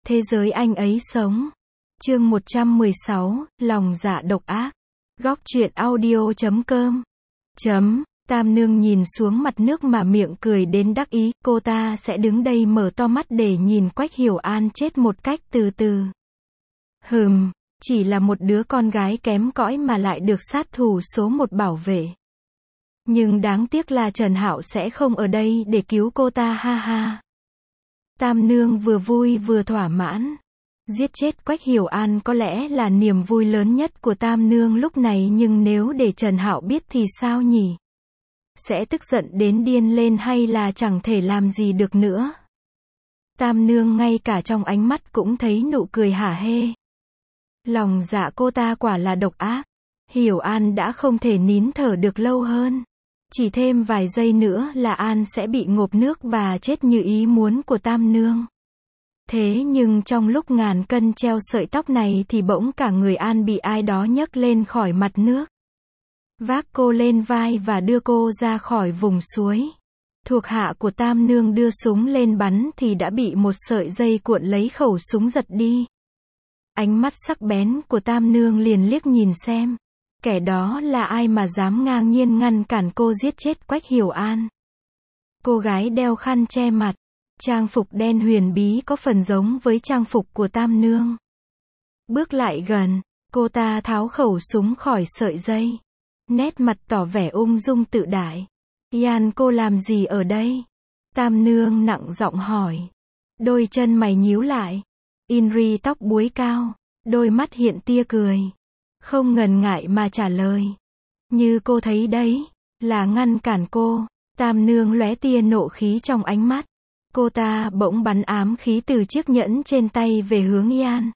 Thế giới anh ấy sống. Chương 116, lòng dạ độc ác. Góc truyện audio.com. Tam Nương nhìn xuống mặt nước mà miệng cười đến đắc ý, cô ta sẽ đứng đây mở to mắt để nhìn Quách Hiểu An chết một cách từ từ. Chỉ là một đứa con gái kém cỏi mà lại được sát thủ số 1 bảo vệ. Nhưng đáng tiếc là Trần Hạo sẽ không ở đây để cứu cô ta, ha ha. Tam Nương vừa vui vừa thỏa mãn. Giết chết Quách Hiểu An có lẽ là niềm vui lớn nhất của Tam Nương lúc này, nhưng nếu để Trần Hạo biết thì sao nhỉ? Sẽ tức giận đến điên lên hay là chẳng thể làm gì được nữa? Tam Nương ngay cả trong ánh mắt cũng thấy nụ cười hả hê. Lòng dạ cô ta quả là độc ác. Hiểu An đã không thể nín thở được lâu hơn. Chỉ thêm vài giây nữa là An sẽ bị ngộp nước và chết như ý muốn của Tam Nương. Thế nhưng trong lúc ngàn cân treo sợi tóc này thì bỗng cả người An bị ai đó nhấc lên khỏi mặt nước. Vác cô lên vai và đưa cô ra khỏi vùng suối. Thuộc hạ của Tam Nương đưa súng lên bắn thì đã bị một sợi dây cuộn lấy khẩu súng giật đi. Ánh mắt sắc bén của Tam Nương liền liếc nhìn xem. Kẻ đó là ai mà dám ngang nhiên ngăn cản cô giết chết Quách Hiểu An. Cô gái đeo khăn che mặt. Trang phục đen huyền bí có phần giống với trang phục của Tam Nương. Bước lại gần, cô ta tháo khẩu súng khỏi sợi dây. Nét mặt tỏ vẻ ung dung tự đại. Yan, cô làm gì ở đây? Tam Nương nặng giọng hỏi. Đôi chân mày nhíu lại. Inri tóc búi cao, đôi mắt hiện tia cười. Không ngần ngại mà trả lời. Như cô thấy đấy, là ngăn cản cô. Tam Nương lóe tia nộ khí trong ánh mắt. Cô ta bỗng bắn ám khí từ chiếc nhẫn trên tay về hướng Yan.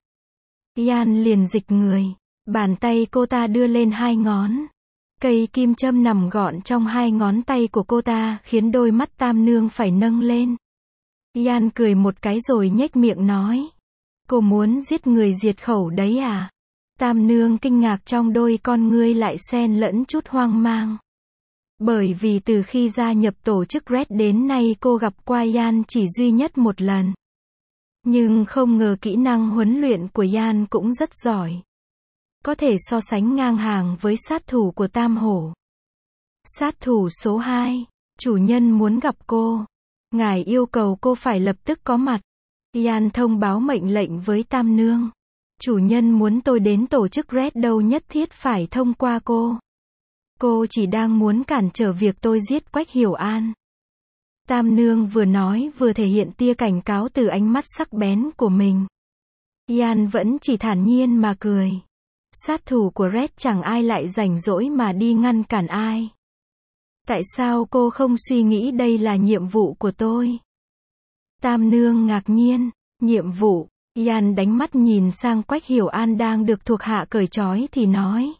Yan liền dịch người. Bàn tay cô ta đưa lên 2 ngón. Cây kim châm nằm gọn trong 2 ngón tay của cô ta khiến đôi mắt Tam Nương phải nâng lên. Yan cười một cái rồi nhếch miệng nói. Cô muốn giết người diệt khẩu đấy à? Tam Nương kinh ngạc, trong đôi con ngươi lại xen lẫn chút hoang mang. Bởi vì từ khi gia nhập tổ chức Red đến nay cô gặp qua Yan chỉ duy nhất một lần. Nhưng không ngờ kỹ năng huấn luyện của Yan cũng rất giỏi. Có thể so sánh ngang hàng với sát thủ của Tam Hổ. Sát thủ số 2, chủ nhân muốn gặp cô. Ngài yêu cầu cô phải lập tức có mặt. Yan thông báo mệnh lệnh với Tam Nương. Chủ nhân muốn tôi đến tổ chức Red đâu nhất thiết phải thông qua cô. Cô chỉ đang muốn cản trở việc tôi giết Quách Hiểu An. Tam Nương vừa nói vừa thể hiện tia cảnh cáo từ ánh mắt sắc bén của mình. Yan vẫn chỉ thản nhiên mà cười. Sát thủ của Red chẳng ai lại rảnh rỗi mà đi ngăn cản ai. Tại sao cô không suy nghĩ đây là nhiệm vụ của tôi? Tam Nương ngạc nhiên. Nhiệm vụ? Yan đánh mắt nhìn sang Quách Hiểu An đang được thuộc hạ cởi trói thì nói.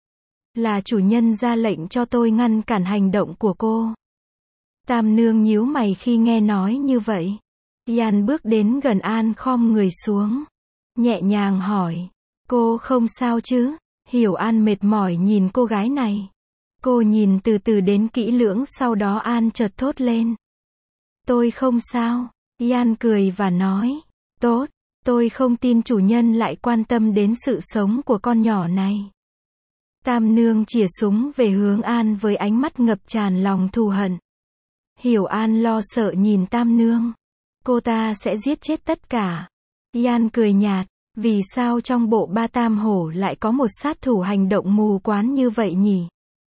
Là chủ nhân ra lệnh cho tôi ngăn cản hành động của cô. Tam Nương nhíu mày khi nghe nói như vậy. Yan bước đến gần An, khom người xuống. Nhẹ nhàng hỏi. Cô không sao chứ? Hiểu An mệt mỏi nhìn cô gái này. Cô nhìn từ từ đến kỹ lưỡng, sau đó An chợt thốt lên. Tôi không sao. Yan cười và nói. Tốt, tôi không tin chủ nhân lại quan tâm đến sự sống của con nhỏ này. Tam Nương chĩa súng về hướng An với ánh mắt ngập tràn lòng thù hận. Hiểu An lo sợ nhìn Tam Nương. Cô ta sẽ giết chết tất cả. Yan cười nhạt. Vì sao trong bộ ba Tam Hổ lại có một sát thủ hành động mù quáng như vậy nhỉ?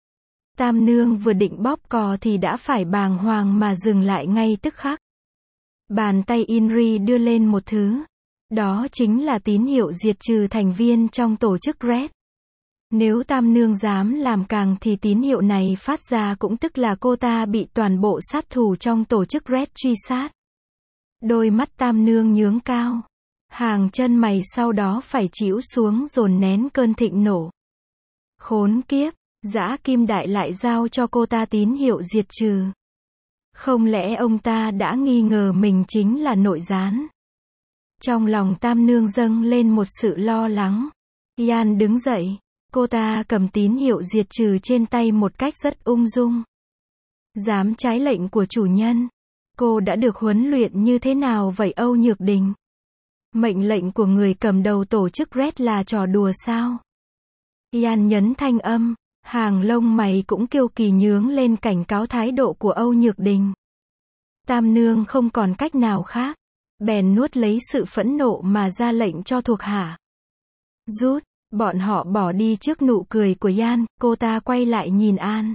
Tam Nương vừa định bóp cò thì đã phải bàng hoàng mà dừng lại ngay tức khắc. Bàn tay Inri đưa lên một thứ. Đó chính là tín hiệu diệt trừ thành viên trong tổ chức Red. Nếu Tam Nương dám làm càng thì tín hiệu này phát ra cũng tức là cô ta bị toàn bộ sát thủ trong tổ chức Red truy sát. Đôi mắt Tam Nương nhướng cao. Hàng chân mày sau đó phải chĩu xuống dồn nén cơn thịnh nộ. Khốn kiếp, Dã Kim Đại lại giao cho cô ta tín hiệu diệt trừ. Không lẽ ông ta đã nghi ngờ mình chính là nội gián? Trong lòng Tam Nương dâng lên một sự lo lắng. Yan đứng dậy. Cô ta cầm tín hiệu diệt trừ trên tay một cách rất ung dung. Dám trái lệnh của chủ nhân. Cô đã được huấn luyện như thế nào vậy Âu Nhược Đình? Mệnh lệnh của người cầm đầu tổ chức Red là trò đùa sao? Ian nhấn thanh âm, hàng lông mày cũng kiêu kỳ nhướng lên cảnh cáo thái độ của Âu Nhược Đình. Tam nương không còn cách nào khác, bèn nuốt lấy sự phẫn nộ mà ra lệnh cho thuộc hạ. Rút, bọn họ bỏ đi trước nụ cười của Ian, cô ta quay lại nhìn An.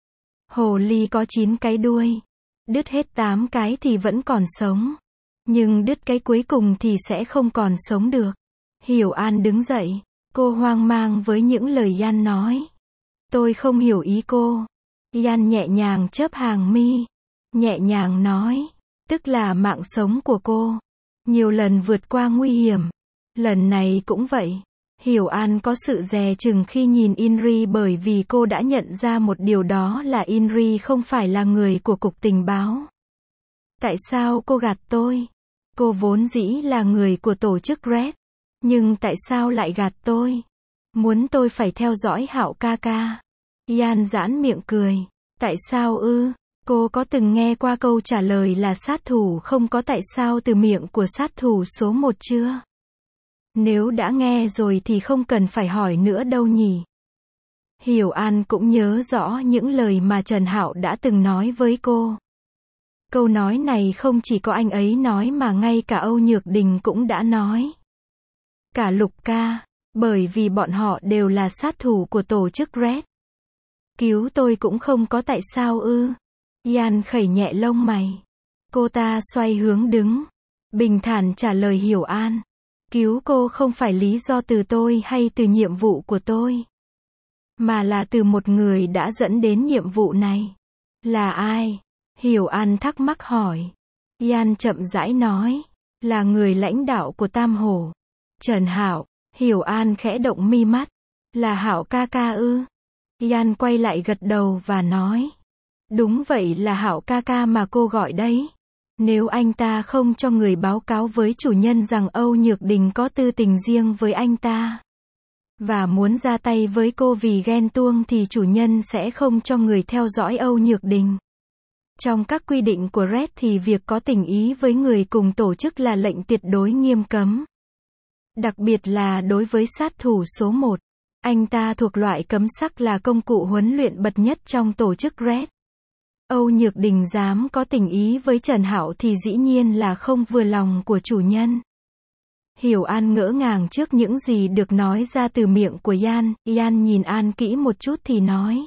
Hồ ly có 9 cái đuôi, đứt hết 8 cái thì vẫn còn sống, nhưng đứt cái cuối cùng thì sẽ không còn sống được. Hiểu An đứng dậy, cô hoang mang với những lời Ian nói. Tôi không hiểu ý cô. Ian nhẹ nhàng chớp hàng mi, nhẹ nhàng nói, tức là mạng sống của cô. Nhiều lần vượt qua nguy hiểm, lần này cũng vậy. Hiểu An có sự dè chừng khi nhìn Inri bởi vì cô đã nhận ra một điều, đó là Inri không phải là người của cục tình báo. Tại sao cô gạt tôi? Cô vốn dĩ là người của tổ chức Red, nhưng tại sao lại gạt tôi? Muốn tôi phải theo dõi Hạo ca ca. Ian giãn miệng cười. Tại sao ư? Cô có từng nghe qua câu trả lời là sát thủ không có tại sao từ miệng của sát thủ số 1 chưa? Nếu đã nghe rồi thì không cần phải hỏi nữa đâu nhỉ? Hiểu An cũng nhớ rõ những lời mà Trần Hạo đã từng nói với cô. Câu nói này không chỉ có anh ấy nói mà ngay cả Âu Nhược Đình cũng đã nói. Cả Lục ca, bởi vì bọn họ đều là sát thủ của tổ chức Red. Cứu tôi cũng không có tại sao ư? Ian khẩy nhẹ lông mày. Cô ta xoay hướng đứng, bình thản trả lời Hiểu An. Cứu cô không phải lý do từ tôi hay từ nhiệm vụ của tôi, mà là từ một người đã dẫn đến nhiệm vụ này. Là ai? Hiểu An thắc mắc hỏi. Ian chậm rãi nói. Là người lãnh đạo của Tam Hổ. Trần Hạo. Hiểu An khẽ động mi mắt. Là Hạo ca ca ư? Ian quay lại gật đầu và nói. Đúng vậy, là Hạo ca ca mà cô gọi đấy. Nếu anh ta không cho người báo cáo với chủ nhân rằng Âu Nhược Đình có tư tình riêng với anh ta, và muốn ra tay với cô vì ghen tuông thì chủ nhân sẽ không cho người theo dõi Âu Nhược Đình. Trong các quy định của Red thì việc có tình ý với người cùng tổ chức là lệnh tuyệt đối nghiêm cấm. Đặc biệt là đối với sát thủ số 1. Anh ta thuộc loại cấm sắc, là công cụ huấn luyện bậc nhất trong tổ chức Red. Âu Nhược Đình dám có tình ý với Trần Hạo thì dĩ nhiên là không vừa lòng của chủ nhân. Hiểu An ngỡ ngàng trước những gì được nói ra từ miệng của Ian. Ian nhìn An kỹ một chút thì nói.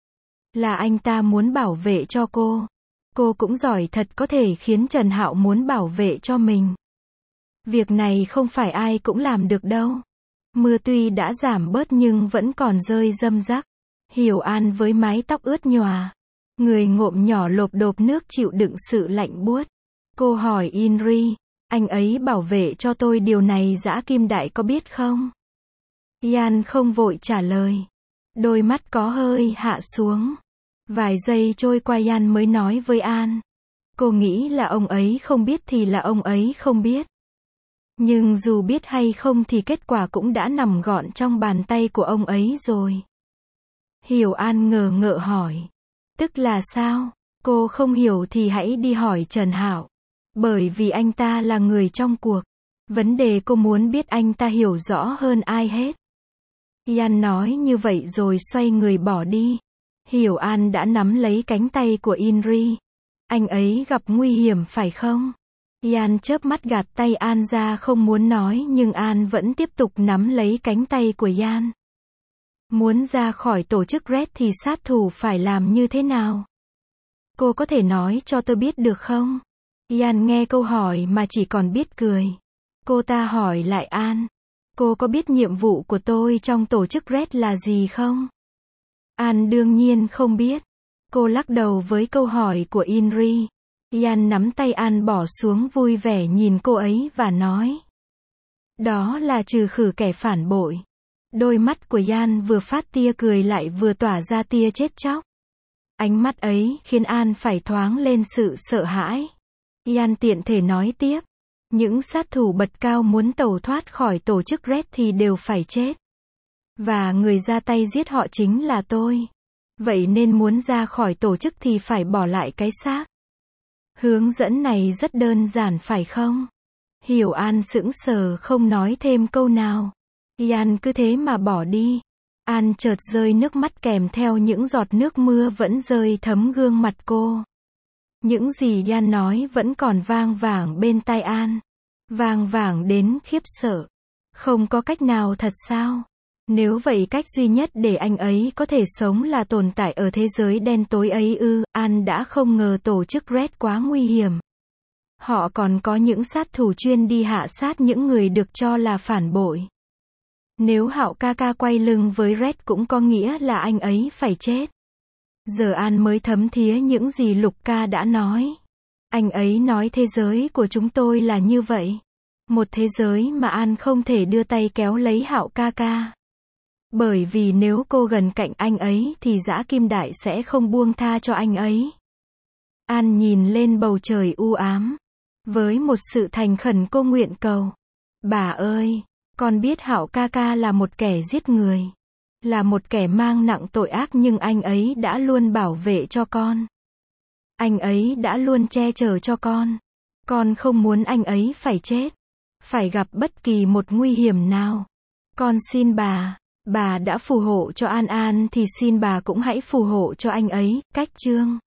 Là anh ta muốn bảo vệ cho cô. Cô cũng giỏi thật, có thể khiến Trần Hạo muốn bảo vệ cho mình. Việc này không phải ai cũng làm được đâu. Mưa tuy đã giảm bớt nhưng vẫn còn rơi râm rắc. Hiểu An với mái tóc ướt nhòa, người ngộm nhỏ lộp độp nước chịu đựng sự lạnh buốt. Cô hỏi Inri, anh ấy bảo vệ cho tôi, điều này Dã Kim Đại có biết không? Ian không vội trả lời. Đôi mắt có hơi hạ xuống. Vài giây trôi qua Ian mới nói với An. Cô nghĩ là ông ấy không biết thì là ông ấy không biết. Nhưng dù biết hay không thì kết quả cũng đã nằm gọn trong bàn tay của ông ấy rồi. Hiểu An ngờ ngợ hỏi. Tức là sao? Cô không hiểu thì hãy đi hỏi Trần Hạo. Bởi vì anh ta là người trong cuộc. Vấn đề cô muốn biết anh ta hiểu rõ hơn ai hết. Ian nói như vậy rồi xoay người bỏ đi. Hiểu An đã nắm lấy cánh tay của Inri. Anh ấy gặp nguy hiểm phải không? Ian chớp mắt gạt tay An ra, không muốn nói, nhưng An vẫn tiếp tục nắm lấy cánh tay của Ian. Muốn ra khỏi tổ chức Red thì sát thủ phải làm như thế nào? Cô có thể nói cho tôi biết được không? Ian nghe câu hỏi mà chỉ còn biết cười. Cô ta hỏi lại An. Cô có biết nhiệm vụ của tôi trong tổ chức Red là gì không? An đương nhiên không biết. Cô lắc đầu với câu hỏi của Inri. Ian nắm tay An bỏ xuống, vui vẻ nhìn cô ấy và nói. Đó là trừ khử kẻ phản bội. Đôi mắt của Ian vừa phát tia cười lại vừa tỏa ra tia chết chóc. Ánh mắt ấy khiến An phải thoáng lên sự sợ hãi. Ian tiện thể nói tiếp. Những sát thủ bậc cao muốn tẩu thoát khỏi tổ chức Red thì đều phải chết. Và người ra tay giết họ chính là tôi. Vậy nên muốn ra khỏi tổ chức thì phải bỏ lại cái xác. Hướng dẫn này rất đơn giản phải không? Hiểu An sững sờ không nói thêm câu nào. An cứ thế mà bỏ đi. An chợt rơi nước mắt kèm theo những giọt nước mưa vẫn rơi thấm gương mặt cô. Những gì An nói vẫn còn vang vảng bên tai An. Vang vảng đến khiếp sợ. Không có cách nào thật sao? Nếu vậy cách duy nhất để anh ấy có thể sống là tồn tại ở thế giới đen tối ấy ư? An đã không ngờ tổ chức Red quá nguy hiểm. Họ còn có những sát thủ chuyên đi hạ sát những người được cho là phản bội. Nếu Hạo ca ca quay lưng với Red cũng có nghĩa là anh ấy phải chết. Giờ An mới thấm thía những gì Lục ca đã nói. Anh ấy nói thế giới của chúng tôi là như vậy. Một thế giới mà An không thể đưa tay kéo lấy Hạo ca ca. Bởi vì nếu cô gần cạnh anh ấy thì Dã Kim Đại sẽ không buông tha cho anh ấy. An nhìn lên bầu trời u ám. Với một sự thành khẩn cô nguyện cầu. Bà ơi, con biết Hạo ca ca là một kẻ giết người. Là một kẻ mang nặng tội ác nhưng anh ấy đã luôn bảo vệ cho con. Anh ấy đã luôn che chở cho con. Con không muốn anh ấy phải chết. Phải gặp bất kỳ một nguy hiểm nào. Con xin bà đã phù hộ cho An An thì xin bà cũng hãy phù hộ cho anh ấy. Cách chương